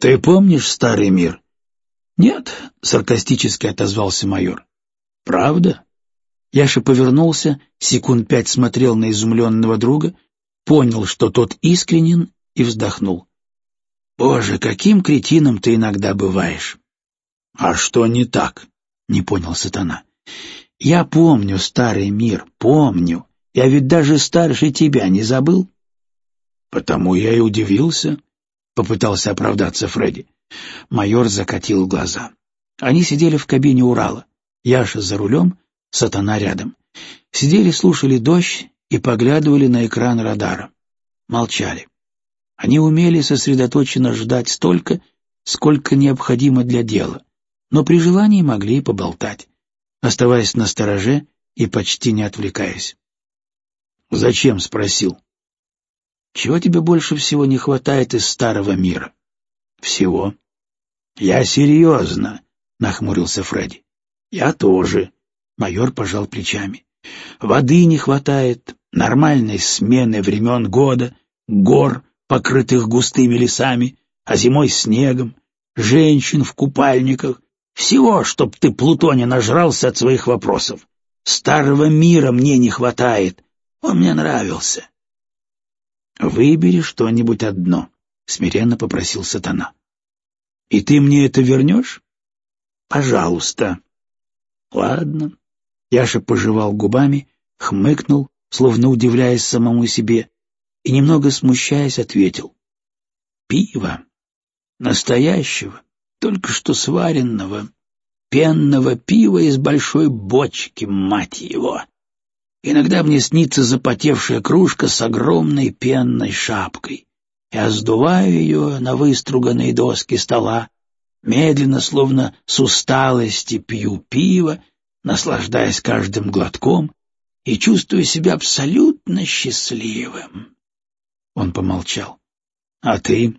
Ты помнишь старый мир? Нет, саркастически отозвался майор. Правда? Яша повернулся, секунд 5 смотрел на изумленного друга, понял, что тот искренен, и вздохнул. Боже, каким кретином ты иногда бываешь. А что не так? Не понял Сатана. Я помню старый мир, помню. Я ведь даже старше тебя не забыл. Потому я и удивился, попытался оправдаться Фредди. Майор закатил глаза. Они сидели в кабине Урала. Яша за рулем, Сатана рядом. Сидели, слушали дождь и поглядывали на экран радара. Молчали. Они умели сосредоточенно ждать столько, сколько необходимо для дела, но при желании могли и поболтать, оставаясь настороже и почти не отвлекаясь. «Зачем?» — спросил. «Чего тебе больше всего не хватает из старого мира?» «Всего». «Я серьезно», — нахмурился Фредди. «Я тоже», — майор пожал плечами. «Воды не хватает, нормальной смены времен года, гор, покрытых густыми лесами, а зимой снегом, женщин в купальниках, всего, чтоб ты, Плутоне, нажрался от своих вопросов. Старого мира мне не хватает, он мне нравился». «Выбери что-нибудь одно», — смиренно попросил Сатана. «И ты мне это вернешь?» «Пожалуйста». «Ладно». Яша пожевал губами, хмыкнул, словно удивляясь самому себе, и, немного смущаясь, ответил. «Пиво. Настоящего, только что сваренного, пенного пива из большой бочки, мать его. Иногда мне снится запотевшая кружка с огромной пенной шапкой. Я сдуваю ее на выструганные доски стола, медленно, словно с усталости, пью пиво, наслаждаясь каждым глотком и чувствую себя абсолютно счастливым». Он помолчал. «А ты?»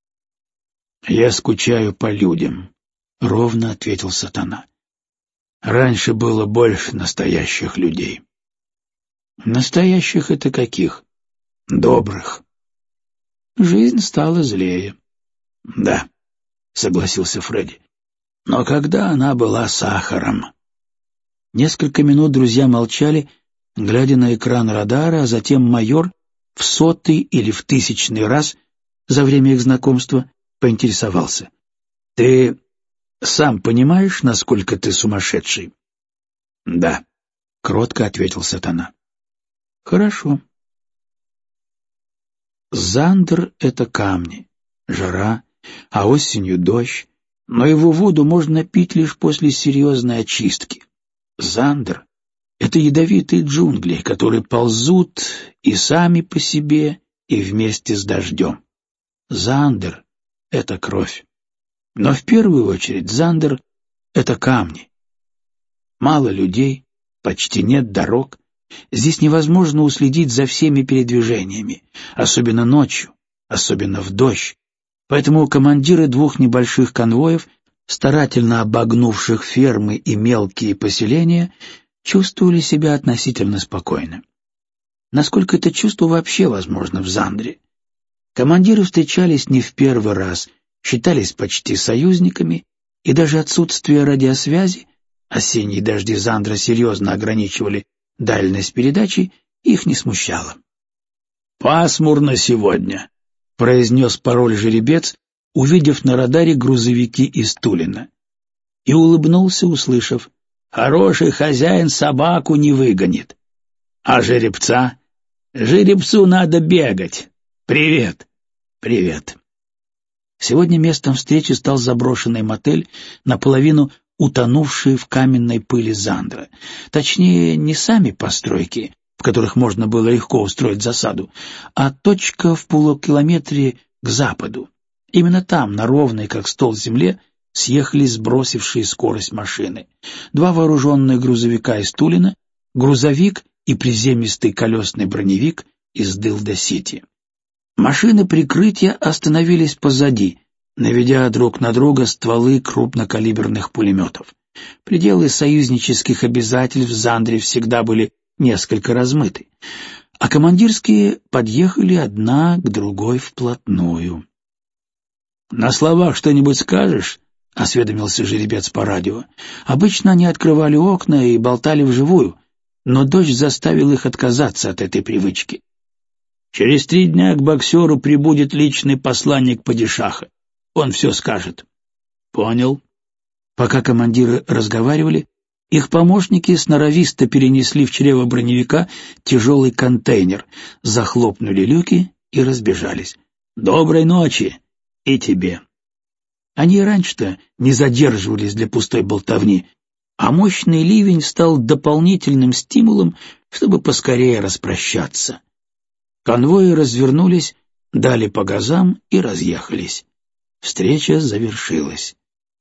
«Я скучаю по людям», — ровно ответил Сатана. «Раньше было больше настоящих людей». «Настоящих — это каких?» «Добрых». «Жизнь стала злее». «Да», — согласился Фредди. «Но когда она была сахаром?» Несколько минут друзья молчали, глядя на экран радара, а затем майор в 100-й или в 1000-й раз за время их знакомства поинтересовался. «Ты сам понимаешь, насколько ты сумасшедший?» «Да», — кротко ответил Сатана. «Хорошо». Зандр — это камни, жара, а осенью дождь, но его воду можно пить лишь после серьезной очистки. Зандр — это ядовитые джунгли, которые ползут и сами по себе, и вместе с дождем. Зандр — это кровь. Но в первую очередь Зандр — это камни. Мало людей, почти нет дорог. Здесь невозможно уследить за всеми передвижениями, особенно ночью, особенно в дождь. Поэтому командиры 2 небольших конвоев, старательно обогнувших фермы и мелкие поселения, чувствовали себя относительно спокойно. Насколько это чувство вообще возможно в Зандре? Командиры встречались не в первый раз, считались почти союзниками, и даже отсутствие радиосвязи, осенние дожди Зандра серьезно ограничивали дальность передачи, их не смущало. «Пасмурно сегодня», — произнес пароль жеребец, увидев на радаре грузовики из Тулина, и улыбнулся, услышав: «Хороший хозяин собаку не выгонит. А жеребца? Жеребцу надо бегать. Привет». «Привет». Сегодня местом встречи стал заброшенный мотель, наполовину утонувший в каменной пыли Зандра. Точнее, не сами постройки, в которых можно было легко устроить засаду, а точка в полукилометре к западу. Именно там, на ровной, как стол земле, съехались сбросившие скорость машины. 2 вооруженных грузовика из Тулина, грузовик и приземистый колесный броневик из Дылда-Сити. Машины прикрытия остановились позади, наведя друг на друга стволы крупнокалиберных пулеметов. Пределы союзнических обязательств в Зандре всегда были несколько размыты, а командирские подъехали одна к другой вплотную. «На словах что-нибудь скажешь?» — осведомился жеребец по радио. Обычно они открывали окна и болтали вживую, но дождь заставил их отказаться от этой привычки. «Через 3 дня к боксеру прибудет личный посланник падишаха. Он все скажет». «Понял». Пока командиры разговаривали, их помощники сноровисто перенесли в чрево броневика тяжелый контейнер, захлопнули люки и разбежались. «Доброй ночи! И тебе!» Они и раньше-то не задерживались для пустой болтовни, а мощный ливень стал дополнительным стимулом, чтобы поскорее распрощаться. Конвои развернулись, дали по газам и разъехались. Встреча завершилась.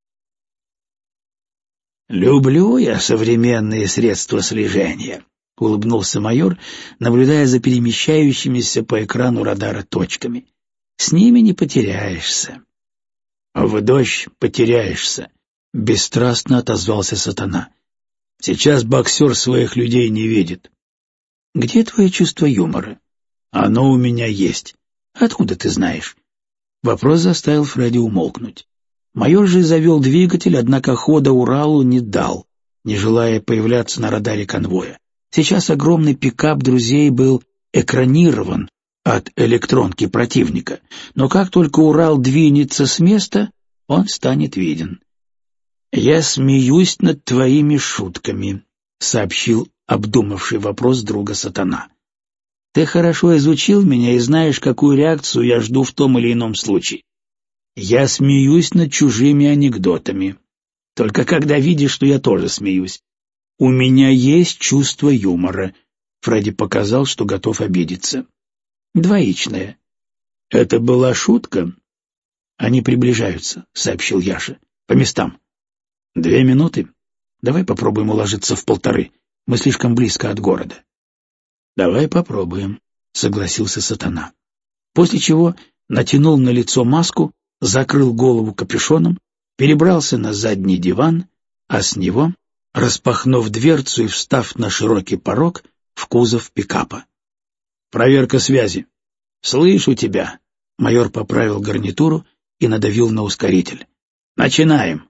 «Люблю я современные средства слежения», — улыбнулся майор, наблюдая за перемещающимися по экрану радара точками. «С ними не потеряешься». «В дождь потеряешься», — бесстрастно отозвался Сатана. «Сейчас боксер своих людей не видит». «Где твое чувство юмора?» «Оно у меня есть». «Откуда ты знаешь?» Вопрос заставил Фредди умолкнуть. Майор же завел двигатель, однако хода Уралу не дал, не желая появляться на радаре конвоя. Сейчас огромный пикап друзей был экранирован от электронки противника, но как только Урал двинется с места, он станет виден. «Я смеюсь над твоими шутками», — сообщил обдумавший вопрос друга Сатана. «Ты хорошо изучил меня и знаешь, какую реакцию я жду в том или ином случае. Я смеюсь над чужими анекдотами. Только когда видишь, что я тоже смеюсь. У меня есть чувство юмора». Фредди показал, что готов обидеться. «Двоичное». «Это была шутка?» «Они приближаются», — сообщил Яша. «По местам». 2 минуты? Давай попробуем уложиться в 1,5. Мы слишком близко от города». «Давай попробуем», — согласился Сатана. После чего натянул на лицо маску, закрыл голову капюшоном, перебрался на задний диван, а с него, распахнув дверцу и встав на широкий порог, в кузов пикапа. «Проверка связи». «Слышу тебя», — майор поправил гарнитуру и надавил на ускоритель. «Начинаем».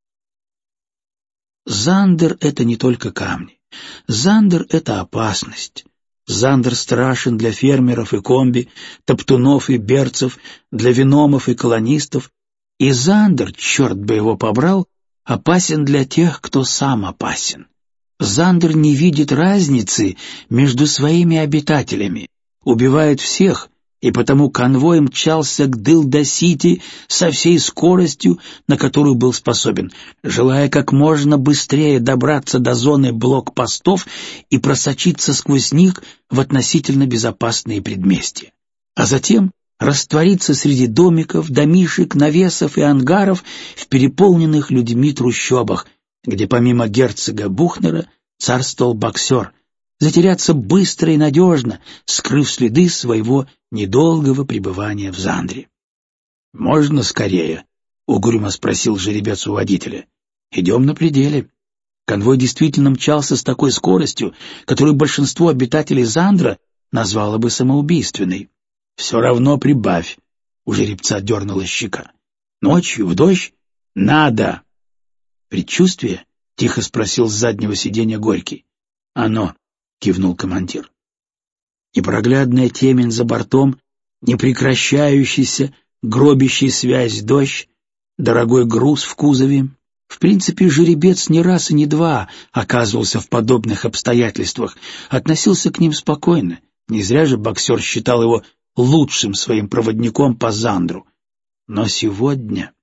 Зандер — это не только камни. Зандер — это опасность. Зандер страшен для фермеров и комби, топтунов и берцев, для виномов и колонистов. И Зандер, черт бы его побрал, опасен для тех, кто сам опасен. Зандер не видит разницы между своими обитателями, убивает всех, и потому конвой мчался к Дылда-Сити со всей скоростью, на которую был способен, желая как можно быстрее добраться до зоны блокпостов и просочиться сквозь них в относительно безопасные предместья. А затем раствориться среди домиков, домишек, навесов и ангаров в переполненных людьми трущобах, где помимо герцога Бухнера царствовал боксер, затеряться быстро и надежно, скрыв следы своего недолгого пребывания в Зандре. «Можно скорее?» — угрюмо спросил жеребец у водителя. «Идем на пределе». Конвой действительно мчался с такой скоростью, которую большинство обитателей Зандра назвало бы самоубийственной. «Все равно прибавь», — у жеребца дернула щека. «Ночью, в дождь? Надо!» «Предчувствие?» — тихо спросил с заднего сиденья Горький. «Оно», — кивнул командир. Непроглядная темень за бортом, непрекращающийся, гробящий связь дождь, дорогой груз в кузове. В принципе, жеребец не раз и не два оказывался в подобных обстоятельствах, относился к ним спокойно. Не зря же боксер считал его лучшим своим проводником по Зандру. Но сегодня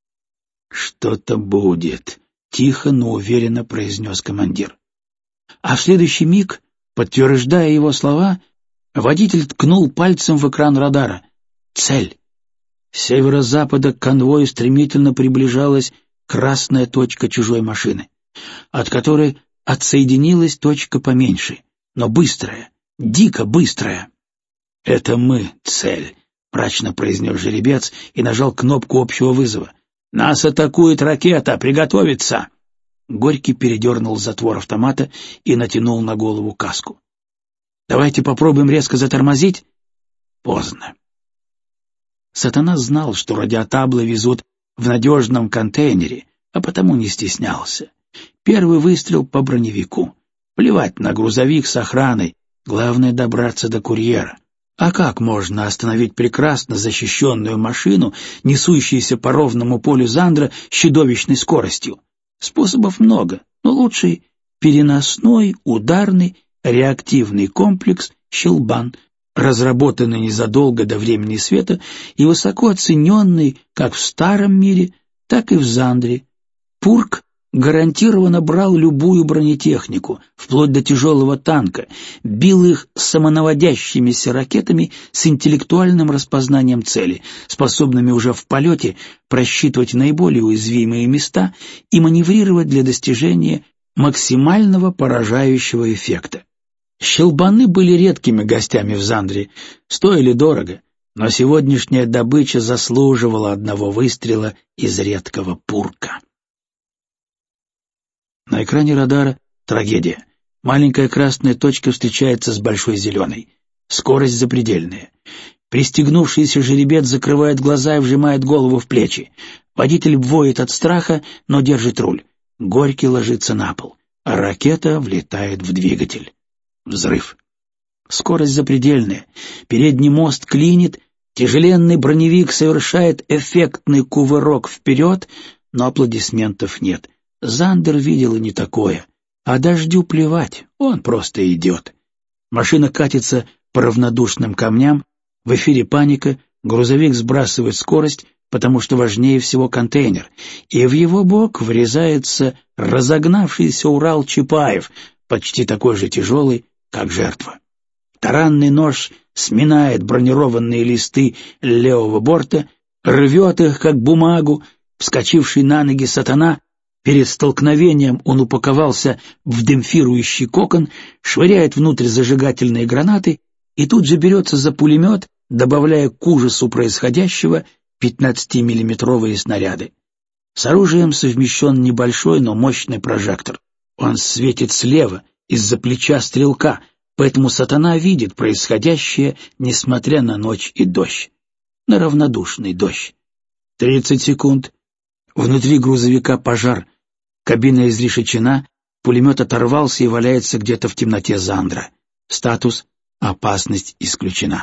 что-то будет, тихо, но уверенно произнес командир. А в следующий миг, подтверждая его слова, водитель ткнул пальцем в экран радара. Цель. С северо-запада к конвою стремительно приближалась красная точка чужой машины, от которой отсоединилась точка поменьше, но быстрая, дико быстрая. «Это мы, цель», — мрачно произнес жеребец и нажал кнопку общего вызова. «Нас атакует ракета! Приготовиться!» Горький передернул затвор автомата и натянул на голову каску. «Давайте попробуем резко затормозить». Поздно. Сатана знал, что радиотаблы везут в надежном контейнере, а потому не стеснялся. Первый выстрел по броневику. Плевать на грузовик с охраной, главное добраться до курьера. А как можно остановить прекрасно защищенную машину, несущуюся по ровному полю Зандра с чудовищной скоростью? Способов много, но лучший — переносной, ударный, реактивный комплекс «Щелбан», разработанный незадолго до времени света и высоко оцененный как в Старом мире, так и в Зандре. Пург гарантированно брал любую бронетехнику, вплоть до тяжелого танка, бил их самонаводящимися ракетами с интеллектуальным распознанием цели, способными уже в полете просчитывать наиболее уязвимые места и маневрировать для достижения максимального поражающего эффекта. Щелбаны были редкими гостями в Зандре, стоили дорого, но сегодняшняя добыча заслуживала одного выстрела из редкого пурка. На экране радара трагедия. Маленькая красная точка встречается с большой зеленой. Скорость запредельная. Пристегнувшийся жеребец закрывает глаза и вжимает голову в плечи. Водитель воет от страха, но держит руль. Горький ложится на пол, а ракета влетает в двигатель. Взрыв. Скорость запредельная. Передний мост клинит, тяжеленный броневик совершает эффектный кувырок вперед, но аплодисментов нет. Зандер видел и не такое. А дождю плевать, он просто идет. Машина катится по равнодушным камням, в эфире паника, грузовик сбрасывает скорость, потому что важнее всего контейнер, и в его бок врезается разогнавшийся Урал Чапаев, почти такой же тяжелый, как жертва. Таранный нож сминает бронированные листы левого борта, рвет их, как бумагу. Вскочивший на ноги Сатана, перед столкновением он упаковался в демпфирующий кокон, швыряет внутрь зажигательные гранаты и тут же берется за пулемет, добавляя к ужасу происходящего 15-миллиметровые снаряды. С оружием совмещен небольшой, но мощный прожектор. Он светит слева, из-за плеча стрелка, поэтому Сатана видит происходящее, несмотря на ночь и дождь. На равнодушный дождь. 30 секунд. Внутри грузовика пожар. Кабина изрешечена, пулемет оторвался и валяется где-то в темноте Зандра. Статус «Опасность исключена».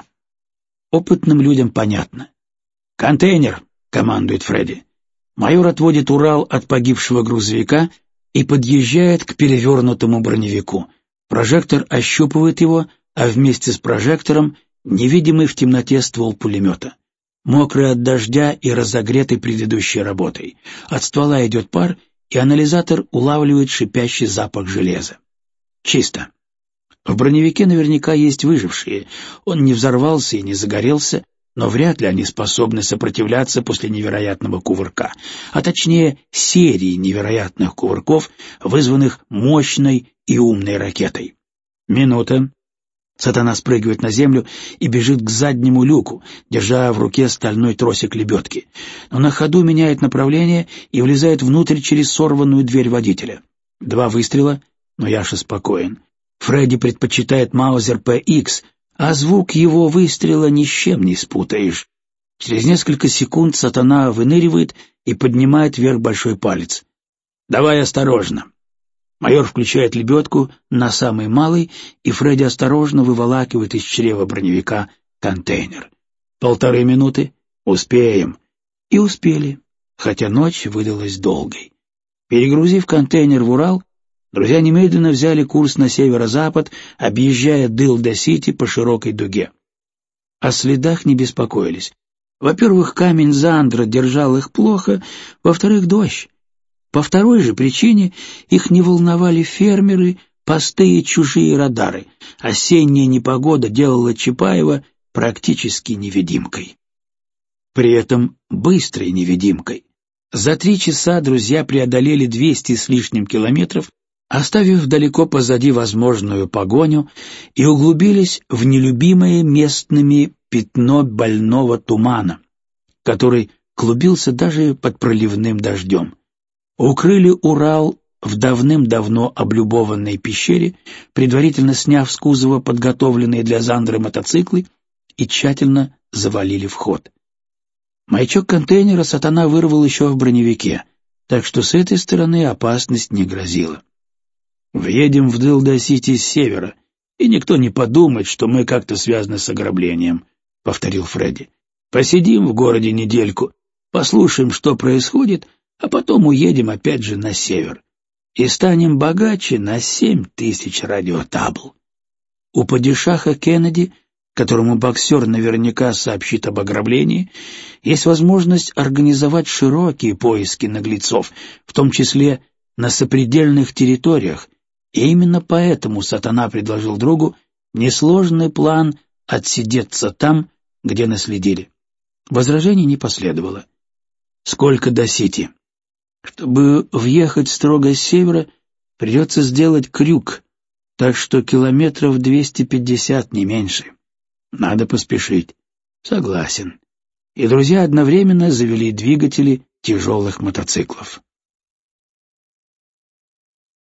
Опытным людям понятно. «Контейнер!» — командует Фредди. Майор отводит Урал от погибшего грузовика и подъезжает к перевернутому броневику. Прожектор ощупывает его, а вместе с прожектором невидимый в темноте ствол пулемета. Мокрый от дождя и разогретый предыдущей работой. От ствола идет пар, и анализатор улавливает шипящий запах железа. Чисто. В броневике наверняка есть выжившие. Он не взорвался и не загорелся, но вряд ли они способны сопротивляться после невероятного кувырка, а точнее серии невероятных кувырков, вызванных мощной и умной ракетой. Минута. Сатана спрыгивает на землю и бежит к заднему люку, держа в руке стальной тросик лебедки, но на ходу меняет направление и влезает внутрь через сорванную дверь водителя. 2 выстрела, но Яша спокоен. Фредди предпочитает Маузер ПХ, а звук его выстрела ни с чем не спутаешь. Через несколько секунд Сатана выныривает и поднимает вверх большой палец. «Давай осторожно». Майор включает лебедку на самый малый, и Фредди осторожно выволакивает из чрева броневика контейнер. 1,5 минуты. Успеем. И успели, хотя ночь выдалась долгой. Перегрузив контейнер в Урал, друзья немедленно взяли курс на северо-запад, объезжая Дилда-Сити по широкой дуге. О следах не беспокоились. Во-первых, камень Зандра держал их плохо, во-вторых, дождь. По второй же причине их не волновали фермеры, посты и чужие радары. Осенняя непогода делала Чапаева практически невидимкой. При этом быстрой невидимкой. За 3 часа друзья преодолели 200 с лишним километров, оставив далеко позади возможную погоню, и углубились в нелюбимое местными пятно больного тумана, который клубился даже под проливным дождем. Укрыли Урал в давным-давно облюбованной пещере, предварительно сняв с кузова подготовленные для Зандра мотоциклы, и тщательно завалили вход. Маячок контейнера Сатана вырвал еще в броневике, так что с этой стороны опасность не грозила. «Въедем в Дилда-Сити с севера, и никто не подумает, что мы как-то связаны с ограблением», — повторил Фредди. «Посидим в городе недельку, послушаем, что происходит, а потом уедем опять же на север. И станем богаче на 7000 радиотабл». У падишаха Кеннеди, которому боксер наверняка сообщит об ограблении, есть возможность организовать широкие поиски наглецов, в том числе на сопредельных территориях, и именно поэтому Сатана предложил другу несложный план отсидеться там, где наследили. Возражений не последовало. «Сколько до Сити?» «Чтобы въехать строго с севера, придется сделать крюк, так что километров 250, не меньше. Надо поспешить». «Согласен». И друзья одновременно завели двигатели тяжелых мотоциклов.